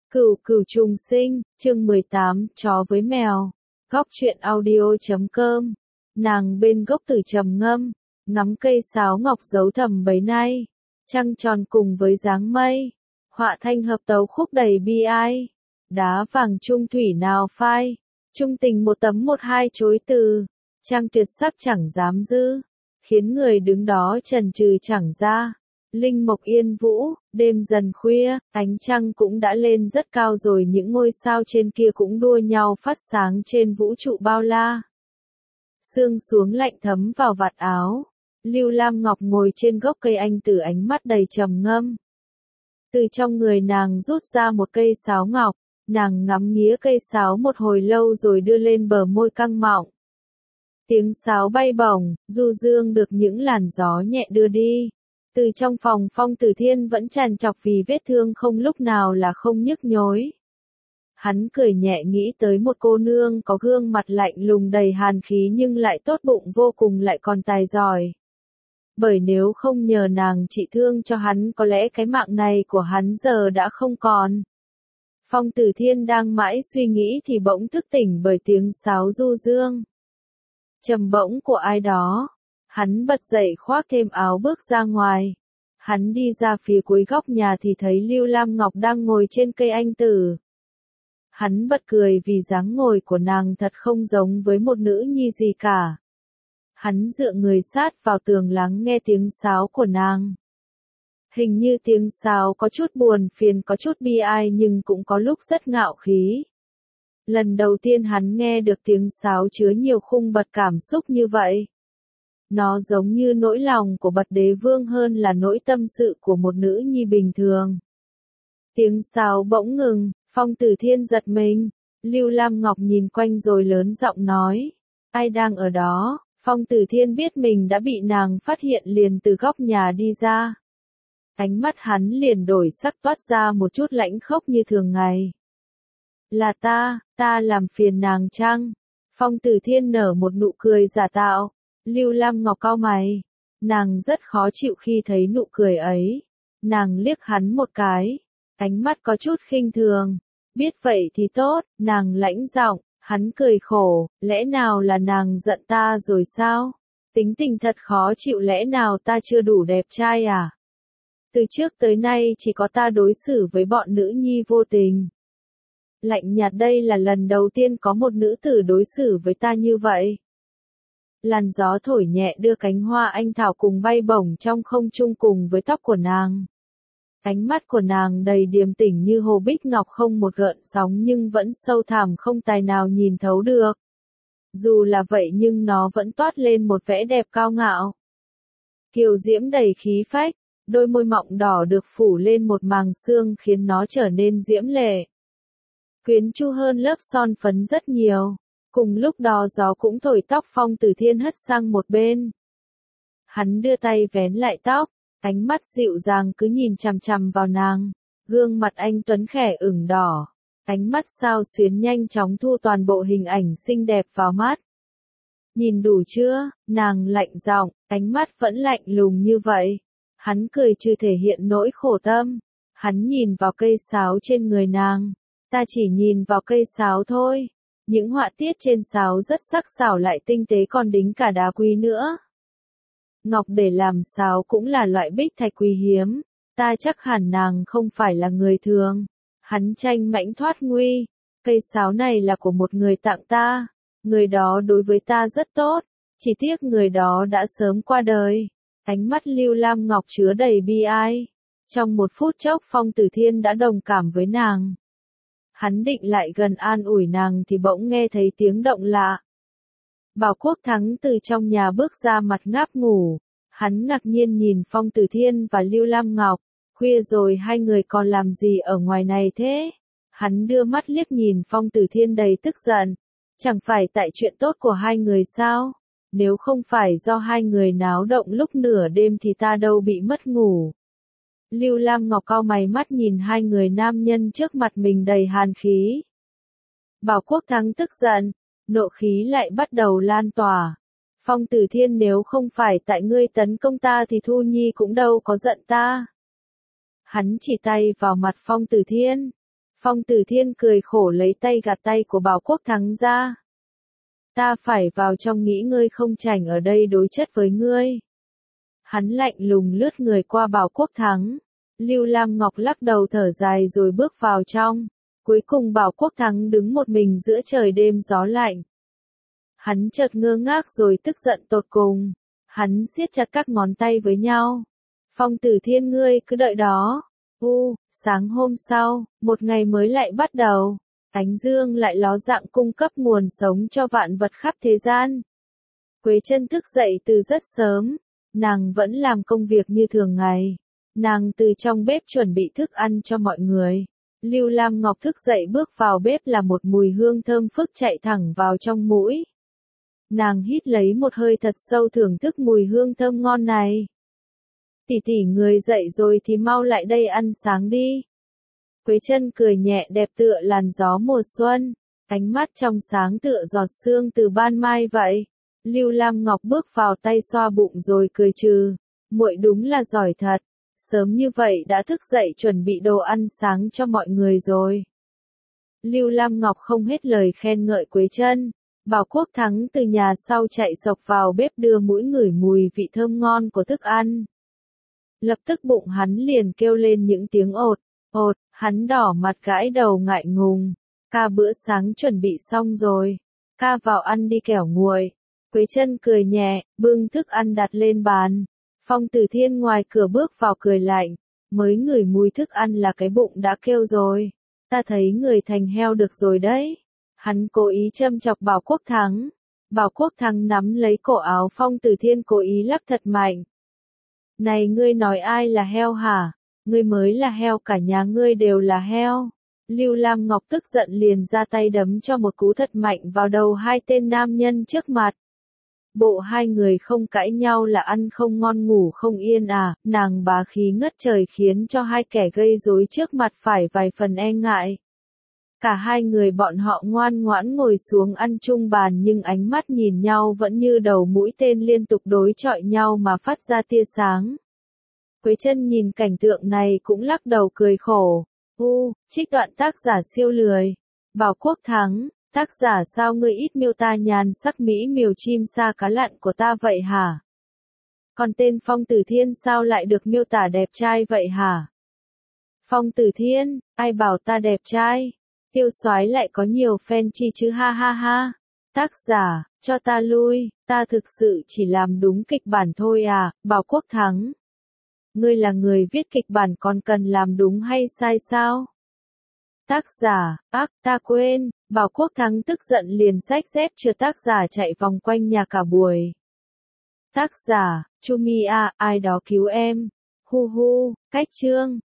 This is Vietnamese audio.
Cửu cửu trùng sinh, chương 18, chó với mèo. Góc truyện audio.com. Nàng bên gốc tử trầm ngâm, ngắm cây sáo ngọc giấu thầm bấy nay. Trăng tròn cùng với dáng mây, họa thanh hợp tấu khúc đầy bi ai. Đá vàng trung thủy nào phai, trung tình một tấm một hai chối từ. Trăng tuyệt sắc chẳng dám dư, khiến người đứng đó chần chừ chẳng ra. Linh mộc yên vũ, đêm dần khuya, ánh trăng cũng đã lên rất cao rồi, những ngôi sao trên kia cũng đua nhau phát sáng trên vũ trụ bao la. Sương xuống lạnh thấm vào vạt áo, Lưu Lam Ngọc ngồi trên gốc cây anh tử, ánh mắt đầy trầm ngâm. Từ trong người nàng rút ra một cây sáo ngọc, nàng ngắm nghía cây sáo một hồi lâu rồi đưa lên bờ môi căng mọng. Tiếng sáo bay bổng, du dương được những làn gió nhẹ đưa đi. Từ trong phòng Phong Tử Thiên vẫn tràn trọc vì vết thương không lúc nào là không nhức nhối. Hắn cười nhẹ nghĩ tới một cô nương có gương mặt lạnh lùng đầy hàn khí nhưng lại tốt bụng vô cùng, lại còn tài giỏi. Bởi nếu không nhờ nàng trị thương cho hắn, có lẽ cái mạng này của hắn giờ đã không còn. Phong Tử Thiên đang mãi suy nghĩ thì bỗng thức tỉnh bởi tiếng sáo du dương. Trầm bổng của ai đó. Hắn bật dậy khoác thêm áo bước ra ngoài. Hắn đi ra phía cuối góc nhà thì thấy Lưu Lam Ngọc đang ngồi trên cây anh tử. Hắn bật cười vì dáng ngồi của nàng thật không giống với một nữ nhi gì cả. Hắn dựa người sát vào tường lắng nghe tiếng sáo của nàng. Hình như tiếng sáo có chút buồn phiền, có chút bi ai, nhưng cũng có lúc rất ngạo khí. Lần đầu tiên hắn nghe được tiếng sáo chứa nhiều khung bậc cảm xúc như vậy. Nó giống như nỗi lòng của bậc đế vương hơn là nỗi tâm sự của một nữ nhi bình thường. Tiếng sáo bỗng ngừng, Phong Tử Thiên giật mình. Lưu Lam Ngọc nhìn quanh rồi lớn giọng nói. Ai đang ở đó? Phong Tử Thiên biết mình đã bị nàng phát hiện, liền từ góc nhà đi ra. Ánh mắt hắn liền đổi sắc, toát ra một chút lãnh khốc như thường ngày. Là ta làm phiền nàng chăng? Phong Tử Thiên nở một nụ cười giả tạo. Lưu Lam Ngọc cau mày. Nàng rất khó chịu khi thấy nụ cười ấy. Nàng liếc hắn một cái. Ánh mắt có chút khinh thường. Biết vậy thì tốt, nàng lãnh giọng. Hắn cười khổ, lẽ nào là nàng giận ta rồi sao? Tính tình thật khó chịu, lẽ nào ta chưa đủ đẹp trai à? Từ trước tới nay chỉ có ta đối xử với bọn nữ nhi vô tình. Lạnh nhạt, đây là lần đầu tiên có một nữ tử đối xử với ta như vậy. Làn gió thổi nhẹ đưa cánh hoa anh thảo cùng bay bổng trong không trung cùng với tóc của nàng. Ánh mắt của nàng đầy điềm tĩnh như hồ bích ngọc, không một gợn sóng nhưng vẫn sâu thẳm không tài nào nhìn thấu được. Dù là vậy nhưng nó vẫn toát lên một vẻ đẹp cao ngạo. Kiều diễm đầy khí phách, đôi môi mọng đỏ được phủ lên một màng sương khiến nó trở nên diễm lệ. Quyến rũ hơn lớp son phấn rất nhiều. Cùng lúc đó gió cũng thổi tóc Phong Tử Thiên hất sang một bên. Hắn đưa tay vén lại tóc, ánh mắt dịu dàng cứ nhìn chằm chằm vào nàng. Gương mặt anh tuấn khẽ ửng đỏ, ánh mắt sao xuyến nhanh chóng thu toàn bộ hình ảnh xinh đẹp vào mắt. Nhìn đủ chưa? Nàng lạnh giọng, ánh mắt vẫn lạnh lùng như vậy. Hắn cười chưa thể hiện nỗi khổ tâm. Hắn nhìn vào cây sáo trên người nàng. Ta chỉ nhìn vào cây sáo thôi. Những họa tiết trên sáo rất sắc sảo lại tinh tế, còn đính cả đá quý nữa. Ngọc để làm sáo cũng là loại bích thạch quý hiếm. Ta chắc hẳn nàng không phải là người thường. Hắn tranh mãnh thoát nguy. Cây sáo này là của một người tặng ta. Người đó đối với ta rất tốt. Chỉ tiếc người đó đã sớm qua đời. Ánh mắt Lưu Lam Ngọc chứa đầy bi ai. Trong một phút chốc Phong Tử Thiên đã đồng cảm với nàng. Hắn định lại gần an ủi nàng thì bỗng nghe thấy tiếng động lạ. Bảo Quốc Thắng từ trong nhà bước ra, mặt ngáp ngủ. Hắn ngạc nhiên nhìn Phong Tử Thiên và Lưu Lam Ngọc. Khuya rồi hai người còn làm gì ở ngoài này thế? Hắn đưa mắt liếc nhìn Phong Tử Thiên đầy tức giận. Chẳng phải tại chuyện tốt của hai người sao? Nếu không phải do hai người náo động lúc nửa đêm thì ta đâu bị mất ngủ. Lưu Lam Ngọc cau mày, mắt nhìn hai người nam nhân trước mặt mình đầy hàn khí. Bảo Quốc Thắng tức giận, nộ khí lại bắt đầu lan tỏa. Phong Tử Thiên, nếu không phải tại ngươi tấn công ta thì Thu Nhi cũng đâu có giận ta. Hắn chỉ tay vào mặt Phong Tử Thiên. Phong Tử Thiên cười khổ lấy tay gạt tay của Bảo Quốc Thắng ra. Ta phải vào trong nghĩ ngươi không chảnh ở đây đối chất với ngươi. Hắn lạnh lùng lướt người qua Bảo Quốc Thắng. Lưu Lam Ngọc lắc đầu thở dài rồi bước vào trong. Cuối cùng Bảo Quốc Thắng đứng một mình giữa trời đêm gió lạnh. Hắn chợt ngơ ngác rồi tức giận tột cùng. Hắn siết chặt các ngón tay với nhau. Phong Tử Thiên ngươi cứ đợi đó. Sáng hôm sau, một ngày mới lại bắt đầu. Ánh dương lại ló dạng cung cấp nguồn sống cho vạn vật khắp thế gian. Quế Chân thức dậy từ rất sớm. Nàng vẫn làm công việc như thường ngày. Nàng từ trong bếp chuẩn bị thức ăn cho mọi người. Lưu Lam Ngọc thức dậy bước vào bếp là một mùi hương thơm phức chạy thẳng vào trong mũi. Nàng hít lấy một hơi thật sâu thưởng thức mùi hương thơm ngon này. Tỷ tỷ người dậy rồi thì mau lại đây ăn sáng đi. Quế Chân cười nhẹ đẹp tựa làn gió mùa xuân, ánh mắt trong sáng tựa giọt sương từ ban mai vậy. Lưu Lam Ngọc bước vào tay xoa bụng rồi cười trừ, muội đúng là giỏi thật, sớm như vậy đã thức dậy chuẩn bị đồ ăn sáng cho mọi người rồi. Lưu Lam Ngọc không hết lời khen ngợi Quế Chân. Bảo Quốc Thắng từ nhà sau chạy sộc vào bếp đưa mũi ngửi mùi vị thơm ngon của thức ăn. Lập tức bụng hắn liền kêu lên những tiếng ột, ột, hắn đỏ mặt gãi đầu ngại ngùng. Ca bữa sáng chuẩn bị xong rồi. Ca vào ăn đi kẻo nguội. Quế Chân cười nhẹ, bưng thức ăn đặt lên bàn. Phong Tử Thiên ngoài cửa bước vào cười lạnh. Mới ngửi mùi thức ăn là cái bụng đã kêu rồi. Ta thấy người thành heo được rồi đấy. Hắn cố ý châm chọc Bảo Quốc Thắng. Bảo Quốc Thắng nắm lấy cổ áo Phong Tử Thiên cố ý lắc thật mạnh. Này ngươi nói ai là heo hả? Ngươi mới là heo, cả nhà ngươi đều là heo. Lưu Lam Ngọc tức giận liền ra tay đấm cho một cú thật mạnh vào đầu hai tên nam nhân trước mặt. Bộ hai người không cãi nhau là ăn không ngon ngủ không yên à, nàng bá khí ngất trời khiến cho hai kẻ gây rối trước mặt phải vài phần e ngại. Cả hai người bọn họ ngoan ngoãn ngồi xuống ăn chung bàn nhưng ánh mắt nhìn nhau vẫn như đầu mũi tên liên tục đối chọi nhau mà phát ra tia sáng. Quế Chân nhìn cảnh tượng này cũng lắc đầu cười khổ. Trích đoạn tác giả siêu lười. Bảo Quốc Thắng, tác giả sao ngươi ít miêu tả nhan sắc mỹ miều chim sa cá lặn của ta vậy hả? Còn tên Phong Tử Thiên sao lại được miêu tả đẹp trai vậy hả? Phong Tử Thiên, ai bảo ta đẹp trai? Tiêu soái lại có nhiều fan chi chứ ha ha ha. Tác giả, cho ta lui, ta thực sự chỉ làm đúng kịch bản thôi à, Bảo Quốc Thắng. Ngươi là người viết kịch bản còn cần làm đúng hay sai sao? Tác giả, ta quên, Bảo Quốc Thắng tức giận liền xách dép chưa tác giả chạy vòng quanh nhà cả buổi. Tác giả, Chumia, ai đó cứu em. Cách chương.